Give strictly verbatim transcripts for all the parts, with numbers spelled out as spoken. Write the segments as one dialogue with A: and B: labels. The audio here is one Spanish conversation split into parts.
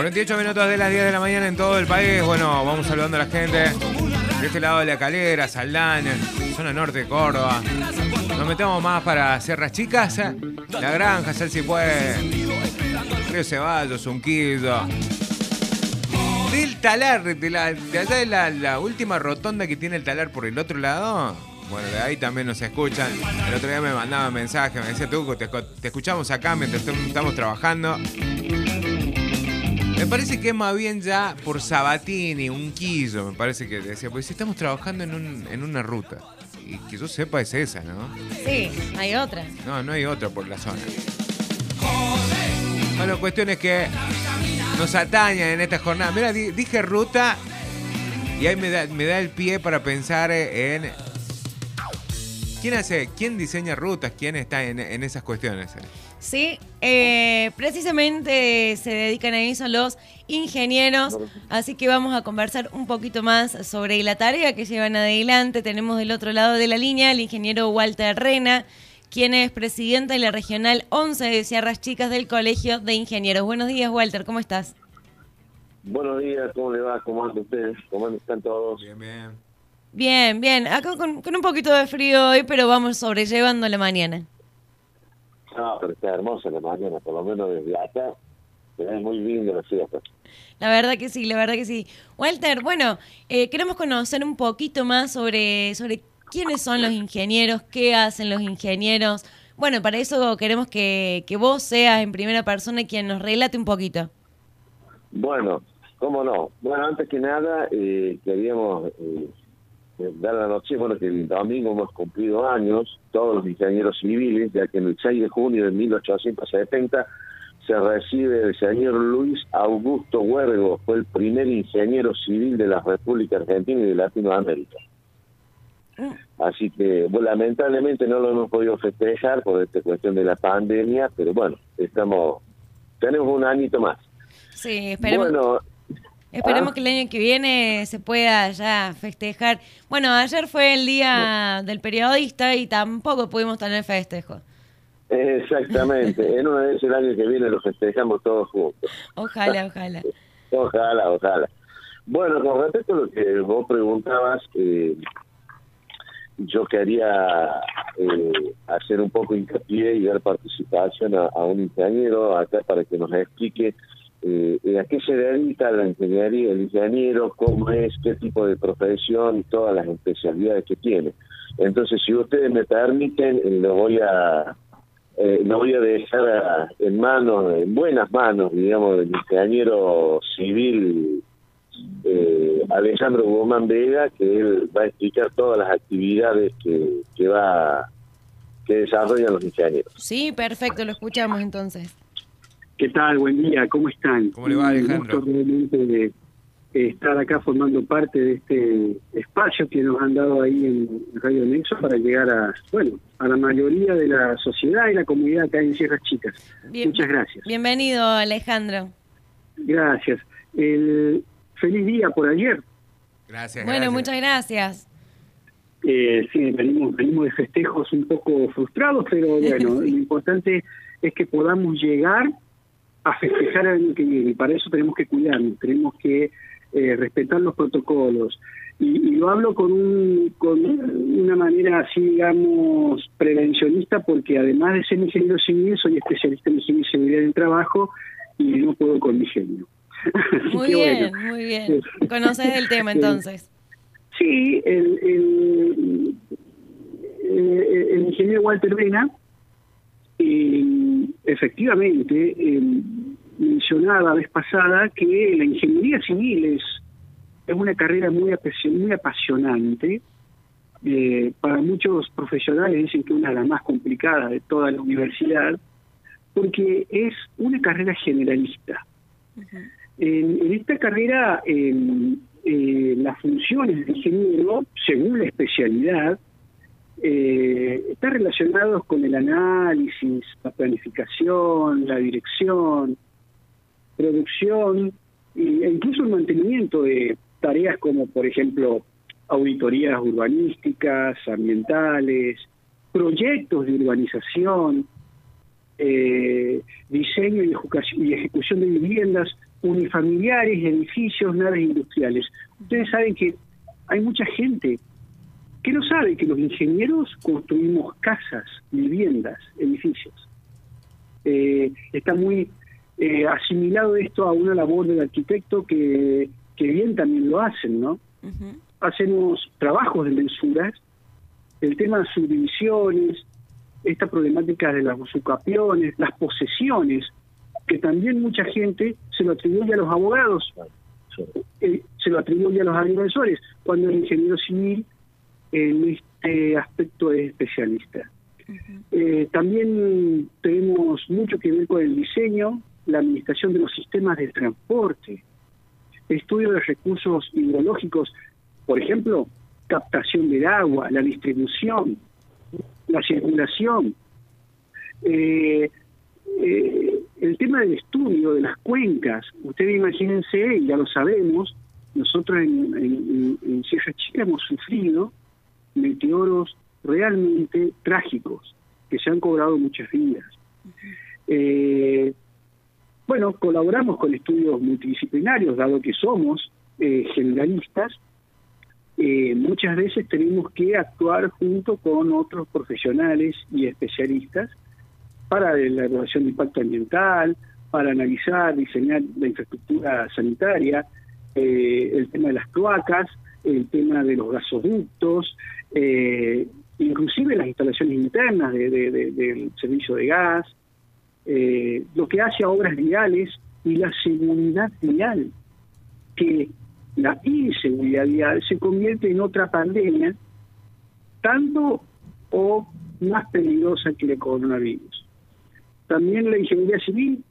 A: cuarenta y ocho minutos de las diez de la mañana en todo el país. Bueno, vamos saludando a la gente de este lado de La Calera, Saldán, zona norte de Córdoba. Nos metemos más para Sierras Chicas, La Granja, Salsipué, Río Ceballos, Unquillo. Del Talar, de, la, de allá de la, la última rotonda que tiene el Talar por el otro lado. Bueno, de ahí también nos escuchan. El otro día me mandaban mensajes, me decía, Tuco, te, te escuchamos acá mientras estamos trabajando. Me parece que es más bien ya por Sabatini, Unquillo, me parece que decía, pues si estamos trabajando en, un, en una ruta. Y que yo sepa es esa, ¿no?
B: Sí, hay otra.
A: No, no hay otra por la zona. Bueno, cuestión es que nos atañan en esta jornada. Mira, dije ruta y ahí me da, me da el pie para pensar en... ¿Quién hace, quién diseña rutas? ¿Quién está en, en esas cuestiones?
B: Sí, eh, precisamente se dedican a eso los ingenieros, así que vamos a conversar un poquito más sobre la tarea que llevan adelante. Tenemos del otro lado de la línea el ingeniero Walter Rena, quien es presidente de la Regional once de Sierras Chicas del Colegio de Ingenieros. Buenos días, Walter, ¿cómo estás?
C: Buenos días, ¿cómo le va? ¿Cómo andan ustedes? ¿Cómo están todos?
A: Bien, bien.
B: Bien, bien. Acá con, con un poquito de frío hoy, pero vamos sobrellevando la mañana.
C: No, pero está hermosa la mañana, por lo menos desde acá. Se ve muy lindo la ciudad.
B: La verdad que sí, la verdad que sí. Walter, bueno, eh, queremos conocer un poquito más sobre, sobre quiénes son los ingenieros, qué hacen los ingenieros. Bueno, para eso queremos que, que vos seas en primera persona quien nos relate un poquito.
C: Bueno, cómo no. Bueno, antes que nada, eh, queríamos... Eh, dar la noche, bueno, que el domingo hemos cumplido años, todos los ingenieros civiles, ya que en el seis de junio de mil ochocientos setenta se recibe el señor Luis Augusto Huergo, fue el primer ingeniero civil de la República Argentina y de Latinoamérica. Así que, bueno, lamentablemente no lo hemos podido festejar por esta cuestión de la pandemia, pero bueno, estamos, tenemos un añito más.
B: Sí, esperemos.
C: Bueno,
B: Esperemos
C: ¿Ah?
B: que el año que viene se pueda ya festejar. Bueno, ayer fue el día no. del periodista y tampoco pudimos tener festejo.
C: Exactamente. En una vez el año que viene lo festejamos todos juntos.
B: Ojalá, ojalá.
C: Ojalá, ojalá. Bueno, con respecto a lo que vos preguntabas, eh, yo quería eh, hacer un poco hincapié y dar participación a, a un ingeniero acá para que nos explique Eh, ¿a qué se dedica la ingeniería, el ingeniero, cómo es, qué tipo de profesión y todas las especialidades que tiene? Entonces, si ustedes me permiten, eh, lo voy a eh, lo voy a dejar a, en manos, en buenas manos, digamos, del ingeniero civil eh, Alejandro Guzmán Vega, que él va a explicar todas las actividades que, que va que desarrollan los ingenieros.
B: Sí, perfecto, lo escuchamos entonces.
D: ¿Qué tal? Buen día, ¿cómo están?
A: ¿Cómo le va, Alejandro?
D: Un gusto realmente de estar acá formando parte de este espacio que nos han dado ahí en Radio Nexo para llegar a, bueno, a la mayoría de la sociedad y la comunidad acá en Sierras Chicas. Bien, muchas gracias.
B: Bienvenido, Alejandro.
D: Gracias. El feliz día por ayer.
A: Gracias.
B: Bueno,
A: gracias.
B: muchas gracias.
D: Eh, sí, venimos, venimos de festejos un poco frustrados, pero bueno, lo importante es que podamos llegar a festejar el año que viene, y para eso tenemos que cuidarnos, tenemos que eh, respetar los protocolos, y, y lo hablo con, un, con una manera así, digamos, prevencionista, porque además de ser ingeniero civil, soy especialista en higiene y seguridad del trabajo, y no puedo con mi genio.
B: Muy bien, bueno. Muy bien. ¿Conoces el tema entonces?
D: Sí, el, el, el, el ingeniero Walter Rena, Eh, efectivamente, eh, mencionaba la vez pasada que la ingeniería civil es, es una carrera muy, muy apasionante. Eh, para muchos profesionales dicen que una de las más complicadas de toda la universidad, porque es una carrera generalista. Uh-huh. En, en esta carrera, eh, eh, las funciones del ingeniero, según la especialidad, Eh, está relacionados con el análisis, la planificación, la dirección, producción e incluso el mantenimiento de tareas como, por ejemplo, auditorías urbanísticas, ambientales, proyectos de urbanización, eh, diseño y ejecución de viviendas, unifamiliares, edificios, naves industriales. Ustedes saben que hay mucha gente que no sabe que los ingenieros construimos casas, viviendas, edificios. Eh, está muy eh, asimilado esto a una labor del arquitecto que, que bien también lo hacen, ¿no? Uh-huh. Hacemos trabajos de mensuras, el tema de subdivisiones, esta problemática de las usucapiones, las posesiones, que también mucha gente se lo atribuye a los abogados, eh, se lo atribuye a los agrimensores, cuando el ingeniero civil en este aspecto es especialista. Uh-huh. Eh, también tenemos mucho que ver con el diseño, la administración de los sistemas de transporte, estudio de recursos hidrológicos, por ejemplo, captación del agua, la distribución, la circulación, eh, eh, el tema del estudio de las cuencas. Ustedes imagínense, y ya lo sabemos, nosotros en, en, en Sierra Chica hemos sufrido meteoros realmente trágicos, que se han cobrado muchas vidas. Eh, bueno, colaboramos con estudios multidisciplinarios, dado que somos eh, generalistas. Eh, muchas veces tenemos que actuar junto con otros profesionales y especialistas para la evaluación de impacto ambiental, para analizar, diseñar la infraestructura sanitaria, eh, el tema de las cloacas, el tema de los gasoductos, eh, inclusive las instalaciones internas de, de, de, del servicio de gas, eh, lo que hace a obras viales y la seguridad vial, que la inseguridad vial se convierte en otra pandemia, tanto o más peligrosa que el coronavirus. También la ingeniería civil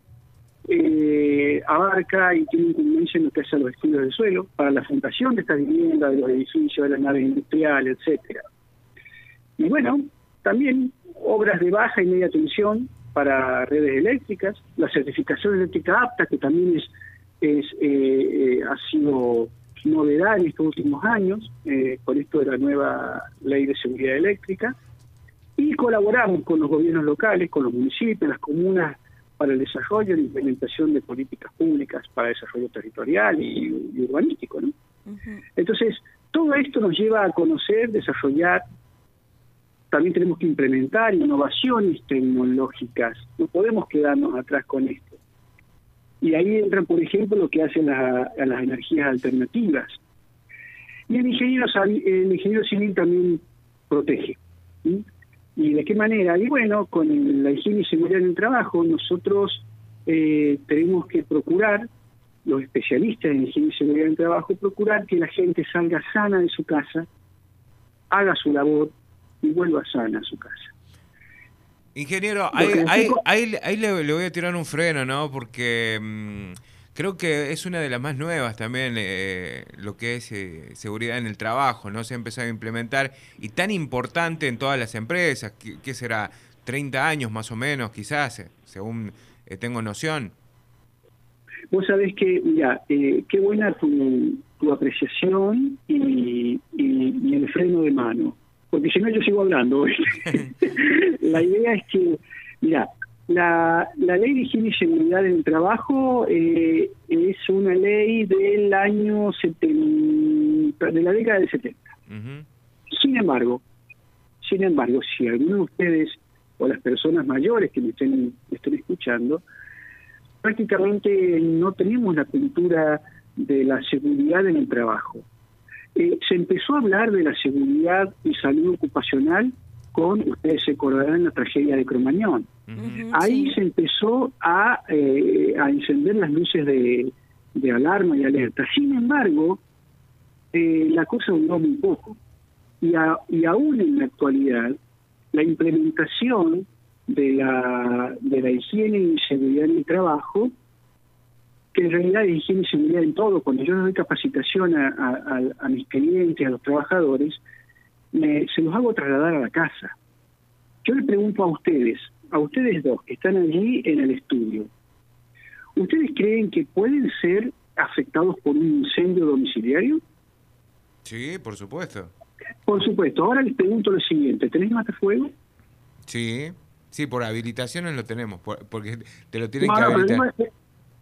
D: eh, abarca y tiene incumbencia en lo que hace a los estudios del suelo, para la fundación de estas viviendas, de los edificios, de las naves industriales, etcétera. Y bueno, también obras de baja y media tensión para redes eléctricas, la certificación eléctrica apta, que también es es eh, eh, ha sido novedad en estos últimos años, eh, con esto de la nueva ley de seguridad eléctrica, y colaboramos con los gobiernos locales, con los municipios, las comunas, para el desarrollo y la implementación de políticas públicas para el desarrollo territorial y, y urbanístico, ¿no? Uh-huh. Entonces, todo esto nos lleva a conocer, desarrollar, también tenemos que implementar innovaciones tecnológicas, no podemos quedarnos atrás con esto. Y ahí entra, por ejemplo, lo que hacen la, a las energías alternativas. Y el ingeniero, el ingeniero civil también protege. ¿Sí? ¿Y de qué manera? Y bueno, con la higiene y seguridad en el trabajo, nosotros eh, tenemos que procurar, los especialistas en higiene y seguridad en el trabajo, procurar que la gente salga sana de su casa, haga su labor y vuelva sana a su casa.
A: Ingeniero, ahí, ahí, ahí, ahí le, le voy a tirar un freno, ¿no? Porque mmm, creo que es una de las más nuevas también, eh, lo que es eh, seguridad en el trabajo, ¿no? Se ha empezado a implementar y tan importante en todas las empresas. ¿Qué, qué será? treinta años más o menos, quizás, eh, según eh, tengo noción.
D: Vos sabés que, mira, eh, qué buena tu, tu apreciación y, y, y el freno de mano. Porque si no yo sigo hablando. La idea es que, mira, la, la ley de higiene y seguridad en el trabajo eh, es una ley del año setenta, de la década del setenta. Uh-huh. Sin embargo, sin embargo, si alguno de ustedes o las personas mayores que me estén, me estén escuchando, prácticamente no tenemos la cultura de la seguridad en el trabajo. Eh, se empezó a hablar de la seguridad y salud ocupacional con, ustedes se acordarán, la tragedia de Cromañón. Uh-huh, Ahí sí. se empezó a, eh, a encender las luces de, de alarma y alerta. Sin embargo, eh, la cosa duró muy poco. Y, a, y aún en la actualidad, la implementación de la, de la higiene y seguridad en el trabajo, que en realidad es higiene y seguridad en todo. Cuando yo doy capacitación a, a, a mis clientes, a los trabajadores, me, se los hago trasladar a la casa. Yo le pregunto a ustedes, a ustedes dos que están allí en el estudio, ¿ustedes creen que pueden ser afectados por un incendio domiciliario?
A: Sí, por supuesto.
D: Por supuesto. Ahora les pregunto lo siguiente, ¿tenés matafuego?
A: Sí, sí, por habilitaciones lo tenemos, por, porque te lo tienen
D: no,
A: que
D: no,
A: habilitar.
D: Pero,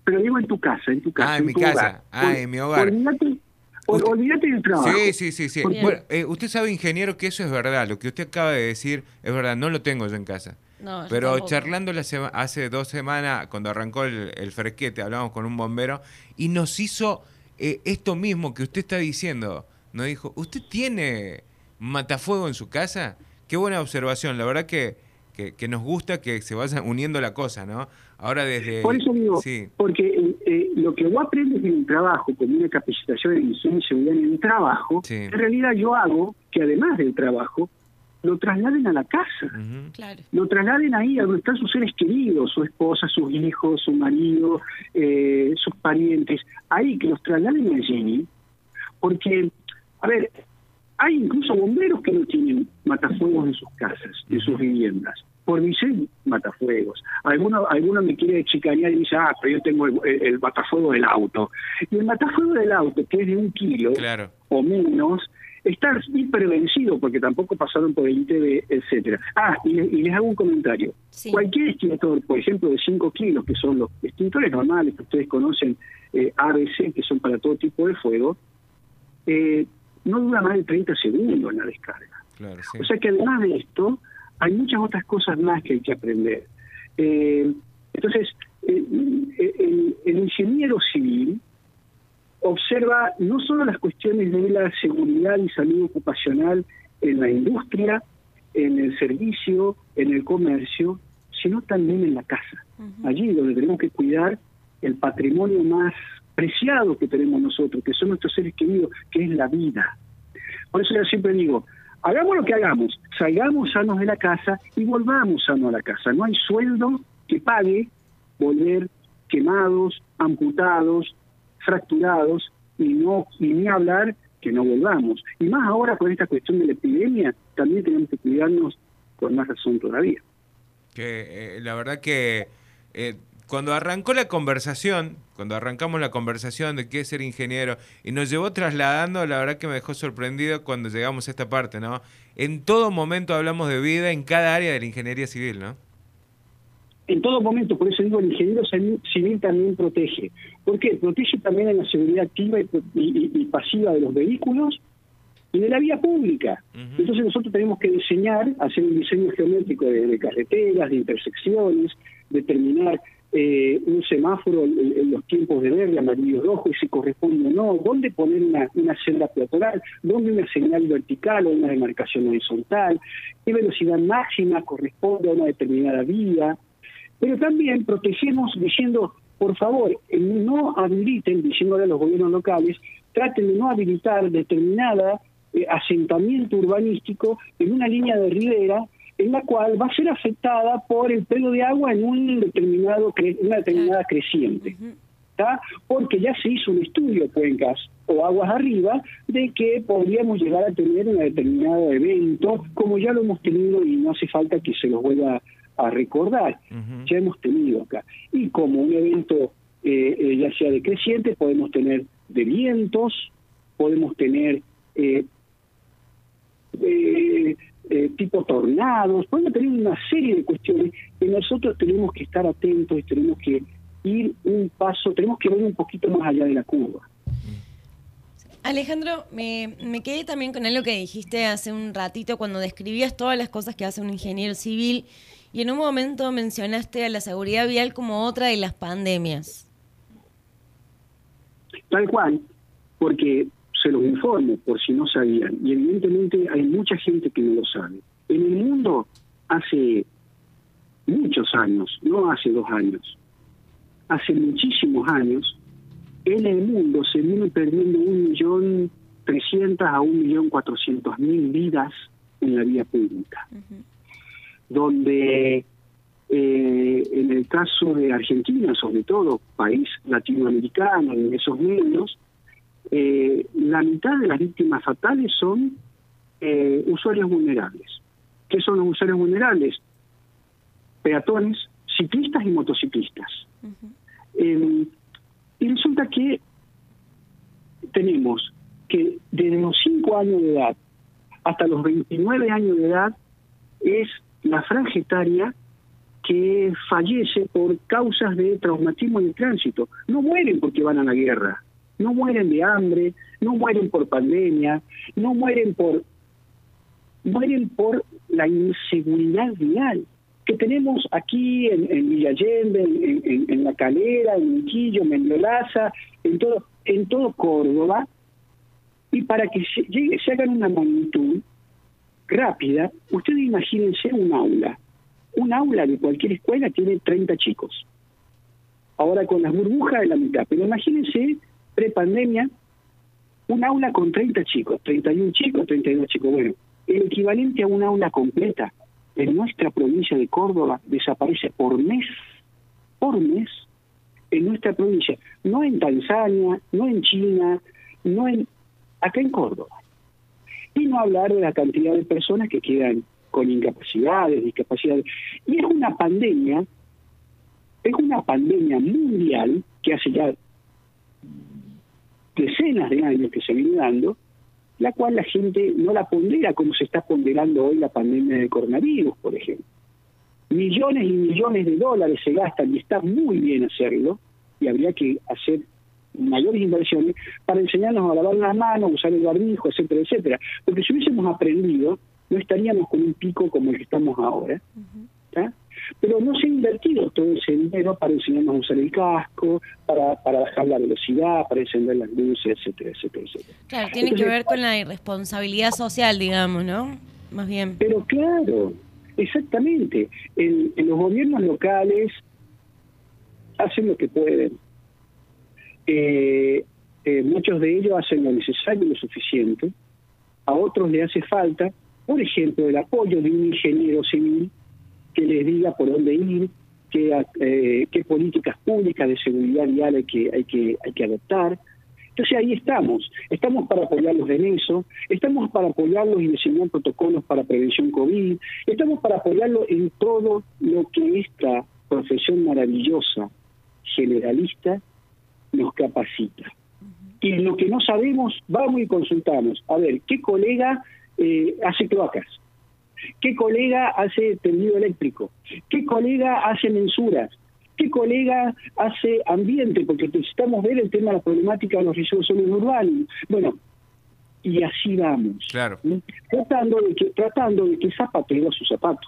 D: pero digo en tu casa, en tu casa.
A: Ah, en, en mi casa, hogar. ah, en mi hogar.
D: Olvídate, usted... olvídate del trabajo.
A: Sí, sí, sí. sí. Bueno, eh, usted sabe, ingeniero, que eso es verdad. Lo que usted acaba de decir es verdad. No lo tengo yo en casa. No, pero tampoco. Charlando la sema, hace dos semanas, cuando arrancó el, el fresquete, hablamos con un bombero y nos hizo eh, esto mismo que usted está diciendo. Nos dijo, ¿usted tiene matafuego en su casa? Qué buena observación. La verdad que, que, que nos gusta que se vaya uniendo la cosa, ¿no? Ahora desde...
D: Por eso digo, sí. porque eh, lo que vos aprendes en el trabajo, como una capacitación en higiene y seguridad en el trabajo, sí. en realidad yo hago que además del trabajo, lo trasladen a la casa, uh-huh. claro. lo trasladen ahí a donde están sus seres queridos, su esposa, sus hijos, su marido, eh, sus parientes, ahí que los trasladen allí, porque, a ver, hay incluso bomberos que no tienen matafuegos en sus casas, uh-huh. en sus viviendas, por diseño matafuegos. Alguno, alguno me quiere chicanear y dice, ah, pero yo tengo el, el, el matafuego del auto. Y el matafuego del auto, que es de un kilo claro. o menos, está hipervencido porque tampoco pasaron por el I T V, etcétera. Ah, y, y les hago un comentario. Sí. Cualquier extintor, por ejemplo, de cinco kilos, que son los extintores normales que ustedes conocen, eh, A B C, que son para todo tipo de fuego, eh, no dura más de treinta segundos en la descarga. Claro, sí. O sea que además de esto, hay muchas otras cosas más que hay que aprender. Eh, entonces, eh, el, el ingeniero civil observa no solo las cuestiones de la seguridad y salud ocupacional en la industria, en el servicio, en el comercio, sino también en la casa. Uh-huh. Allí donde tenemos que cuidar el patrimonio más preciado que tenemos nosotros, que son nuestros seres queridos, que es la vida. Por eso yo siempre digo, hagamos lo que hagamos, salgamos sanos de la casa y volvamos sanos a la casa. No hay sueldo que pague volver quemados, amputados, fracturados, y no y ni hablar que no volvamos. Y más ahora con esta cuestión de la epidemia, también tenemos que cuidarnos con más razón todavía.
A: Que eh, la verdad que eh, cuando arrancó la conversación, cuando arrancamos la conversación de qué es ser ingeniero, y nos llevó trasladando, la verdad que me dejó sorprendido cuando llegamos a esta parte, ¿no? En todo momento hablamos de vida en cada área de la ingeniería civil, ¿no?
D: En todo momento, por eso digo, el ingeniero civil también protege. ¿Por qué? Protege también en la seguridad activa y, y, y pasiva de los vehículos y de la vía pública. Uh-huh. Entonces nosotros tenemos que diseñar, hacer un diseño geométrico de, de carreteras, de intersecciones, determinar eh, un semáforo en, en los tiempos de verde, amarillo, rojo, y si corresponde o no, dónde poner una, una senda peatonal, dónde una señal vertical o una demarcación horizontal, qué velocidad máxima corresponde a una determinada vía. Pero también protegemos diciendo, por favor, no habiliten, diciéndole a los gobiernos locales, traten de no habilitar determinada eh, asentamiento urbanístico en una línea de ribera en la cual va a ser afectada por el pelo de agua en un determinado cre una determinada creciente. ¿Tá? Porque ya se hizo un estudio, Cuencas o Aguas Arriba, de que podríamos llegar a tener un determinado evento, como ya lo hemos tenido y no hace falta que se los vuelva a recordar, uh-huh. ya hemos tenido acá. Y como un evento eh, eh, ya sea decreciente, podemos tener de vientos, podemos tener eh, eh, eh, tipo tornados, podemos tener una serie de cuestiones que nosotros tenemos que estar atentos y tenemos que ir un paso, tenemos que ver un poquito más allá de la curva.
B: Alejandro, me, me quedé también con algo que dijiste hace un ratito cuando describías todas las cosas que hace un ingeniero civil. Y en un momento mencionaste a la seguridad vial como otra de las pandemias.
D: Tal cual, porque se los informo por si no sabían, y evidentemente hay mucha gente que no lo sabe. En el mundo hace muchos años, no hace dos años, hace muchísimos años, en el mundo se viene perdiendo un millón trescientos a un millón cuatrocientos mil vidas en la vía pública. Uh-huh. Donde eh, en el caso de Argentina, sobre todo, país latinoamericano, en esos medios, eh, la mitad de las víctimas fatales son eh, usuarios vulnerables. ¿Qué son los usuarios vulnerables? Peatones, ciclistas y motociclistas. Uh-huh. eh, y resulta que tenemos que desde los cinco años de edad hasta los veintinueve años de edad es la franja etaria que fallece por causas de traumatismo en el tránsito. No mueren porque van a la guerra, no mueren de hambre, no mueren por pandemia, no mueren por... mueren por la inseguridad vial que tenemos aquí en, en Villa Allende, en, en, en La Calera, en Unquillo, en Mendoza, en todo, en todo Córdoba, y para que se, llegue, se hagan una magnitud rápida, ustedes imagínense un aula. Un aula de cualquier escuela tiene treinta chicos. Ahora con las burbujas de la mitad, pero imagínense, prepandemia, un aula con treinta chicos, treinta y uno chicos, treinta y dos chicos, bueno, el equivalente a un aula completa en nuestra provincia de Córdoba desaparece por mes, por mes, en nuestra provincia, no en Tanzania, no en China, no en acá en Córdoba. Y no hablar de la cantidad de personas que quedan con incapacidades, discapacidades. Y es una pandemia, es una pandemia mundial que hace ya decenas de años que se viene dando, la cual la gente no la pondera como se está ponderando hoy la pandemia del coronavirus, por ejemplo. Millones y millones de dólares se gastan, y está muy bien hacerlo, y habría que hacer mayores inversiones para enseñarnos a lavar las manos, usar el barbijo, etcétera, etcétera. Porque si hubiésemos aprendido, no estaríamos con un pico como el que estamos ahora. ¿tá? Pero no se ha invertido todo ese dinero para enseñarnos a usar el casco, para, para bajar la velocidad, para encender las luces, etcétera, etcétera, etcétera.
B: Claro, tiene Entonces, que ver con la irresponsabilidad social, digamos, ¿no? Más bien.
D: Pero claro, exactamente. En, en los gobiernos locales hacen lo que pueden. Eh, eh, muchos de ellos hacen lo necesario y lo suficiente. A otros les hace falta, por ejemplo, el apoyo de un ingeniero civil que les diga por dónde ir, qué, eh, qué políticas públicas de seguridad vial hay que, hay que, hay que adoptar. Entonces ahí estamos, estamos para apoyarlos en eso, estamos para apoyarlos y diseñar protocolos para prevención COVID, estamos para apoyarlos en todo lo que esta profesión maravillosa, generalista, nos capacita. Y lo que no sabemos, vamos y consultamos. A ver, ¿qué colega eh, hace cloacas? ¿Qué colega hace tendido eléctrico? ¿Qué colega hace mensuras? ¿Qué colega hace ambiente? Porque necesitamos ver el tema de la problemática de los residuos sólidos urbanos. Bueno, y así vamos.
A: Claro.
D: ¿sí? Tratando de que, tratando de que zapatero a su zapato.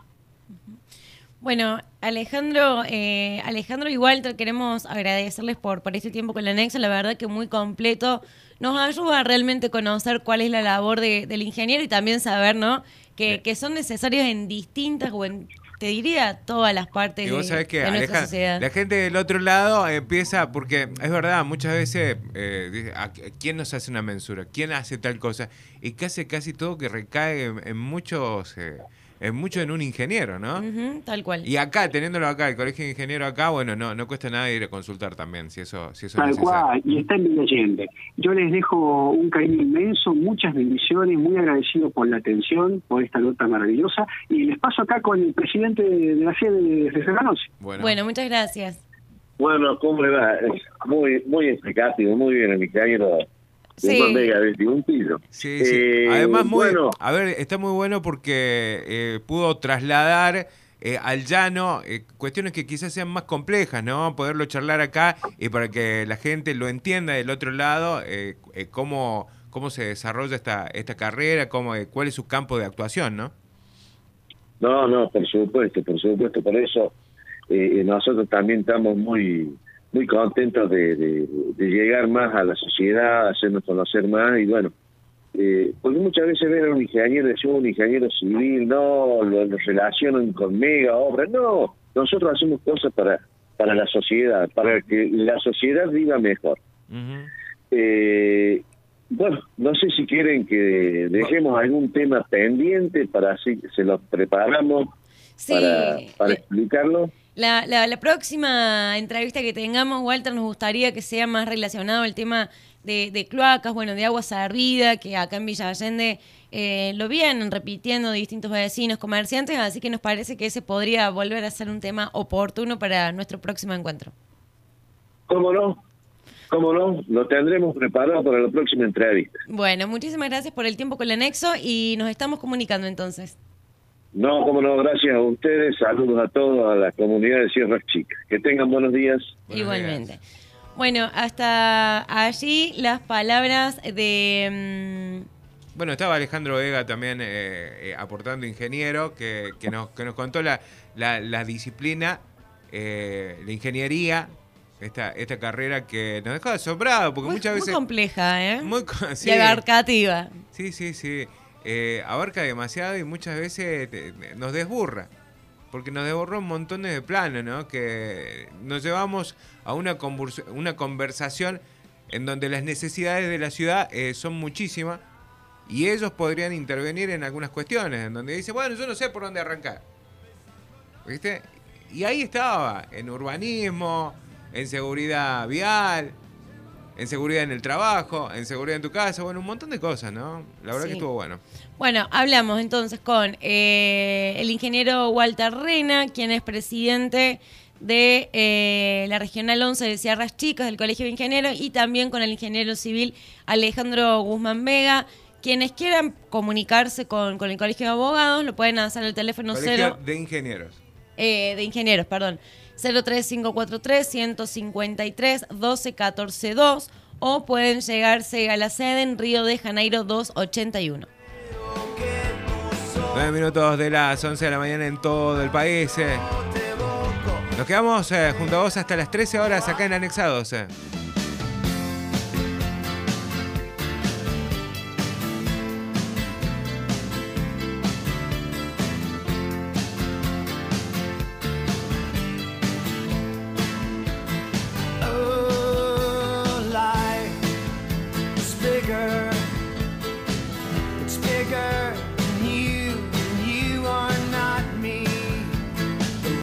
B: Bueno, Alejandro, eh, Alejandro y Walter, queremos agradecerles por, por este tiempo con la Anexo, la verdad que muy completo, nos ayuda a realmente conocer cuál es la labor de, del ingeniero y también saber, ¿no?, que, que son necesarios en distintas, o en, te diría, todas las partes
A: y vos sabés que,
B: de, de nuestra
A: Aleja,
B: sociedad.
A: La gente del otro lado empieza, porque es verdad, muchas veces, eh, dice, ¿a ¿quién nos hace una mensura? ¿Quién hace tal cosa? Y casi, casi todo que recae en, en muchos... Eh, Es mucho en un ingeniero, ¿no?
B: Uh-huh, tal cual.
A: Y acá, teniéndolo acá, el colegio de ingeniero acá, bueno, no no cuesta nada ir a consultar también, si eso, si eso
D: tal
A: es necesario.
D: Cual, y está en Villa Allende. Yo les dejo un cariño inmenso, muchas bendiciones, muy agradecido por la atención, por esta nota maravillosa, y les paso acá con el presidente de la sede de Cerranoce.
A: Bueno.
B: bueno, muchas gracias.
C: Bueno, ¿cómo le va? Muy, muy explicativo, muy bien, el ingeniero.
B: Sí.
C: Un mega un tiro.
A: Sí, sí.
C: Eh,
A: Además, muy,
C: bueno,
A: a ver, está muy bueno porque eh, pudo trasladar eh, al llano eh, cuestiones que quizás sean más complejas, ¿no? Poderlo charlar acá y para que la gente lo entienda del otro lado, eh, eh, cómo, cómo se desarrolla esta, esta carrera, cómo, eh, cuál es su campo de actuación, ¿no?
C: No, no, por supuesto, por supuesto. Por eso eh, nosotros también estamos muy... muy contentos de, de, de llegar más a la sociedad, hacernos conocer más, y bueno, eh, porque muchas veces ven a un ingeniero, decimos un ingeniero civil, no, lo, lo relacionan con mega obras, no, nosotros hacemos cosas para, para la sociedad, para que la sociedad viva mejor. Uh-huh. eh, bueno, no sé si quieren que dejemos algún tema pendiente para así se lo preparamos
B: sí.
C: para, para
B: eh.
C: explicarlo.
B: La, la, la próxima entrevista que tengamos, Walter, nos gustaría que sea más relacionado al tema de, de cloacas, bueno, de agua servida, que acá en Villa Allende eh, lo vienen repitiendo distintos vecinos, comerciantes, así que nos parece que ese podría volver a ser un tema oportuno para nuestro próximo encuentro.
C: ¿Cómo no? ¿Cómo no? Lo tendremos preparado para la próxima entrevista.
B: Bueno, muchísimas gracias por el tiempo con el Anexo y nos estamos comunicando entonces.
C: No, como no, gracias a ustedes, saludos a todos, a la comunidad de Sierras Chicas. Que tengan buenos días.
A: Buenos
B: Igualmente.
A: días.
B: Bueno, hasta allí las palabras de... Mmm,
A: Bueno, estaba Alejandro Vega también eh, eh, aportando ingeniero, que, que, nos, que nos contó la, la, la disciplina, eh, la ingeniería, esta, esta carrera que nos dejó asombrados, porque
B: muy,
A: muchas veces...
B: muy compleja, ¿eh?
A: Muy, sí,
B: y abarcativa.
A: Sí, sí, sí. Eh, abarca demasiado y muchas veces te, nos desburra. Porque nos desborró un montón de planos, ¿no? Que nos llevamos a una, convers- una conversación en donde las necesidades de la ciudad eh, son muchísimas y ellos podrían intervenir en algunas cuestiones, en donde dice, bueno, yo no sé por dónde arrancar. ¿Viste? Y ahí estaba, en urbanismo, en seguridad vial, en seguridad en el trabajo, en seguridad en tu casa, bueno, un montón de cosas, ¿no? La verdad
B: Sí.
A: que estuvo bueno.
B: Bueno, hablamos entonces con eh, el ingeniero Walter Rena, quien es presidente de eh, la Regional once de Sierras Chicas del Colegio de Ingenieros, y también con el ingeniero civil Alejandro Guzmán Vega. Quienes quieran comunicarse con, con el Colegio de Abogados lo pueden hacer al teléfono
A: Colegio
B: cero
A: de Ingenieros.
B: eh, de ingenieros, perdón, cero tres cinco cuatro tres, uno cinco tres, uno dos uno cuatro dos, o pueden llegarse a la sede en Río de Janeiro doscientos ochenta y uno.
A: Nueve minutos de las once de la mañana en todo el país. eh. Nos quedamos eh, junto a vos hasta las trece horas acá en Anexados. eh.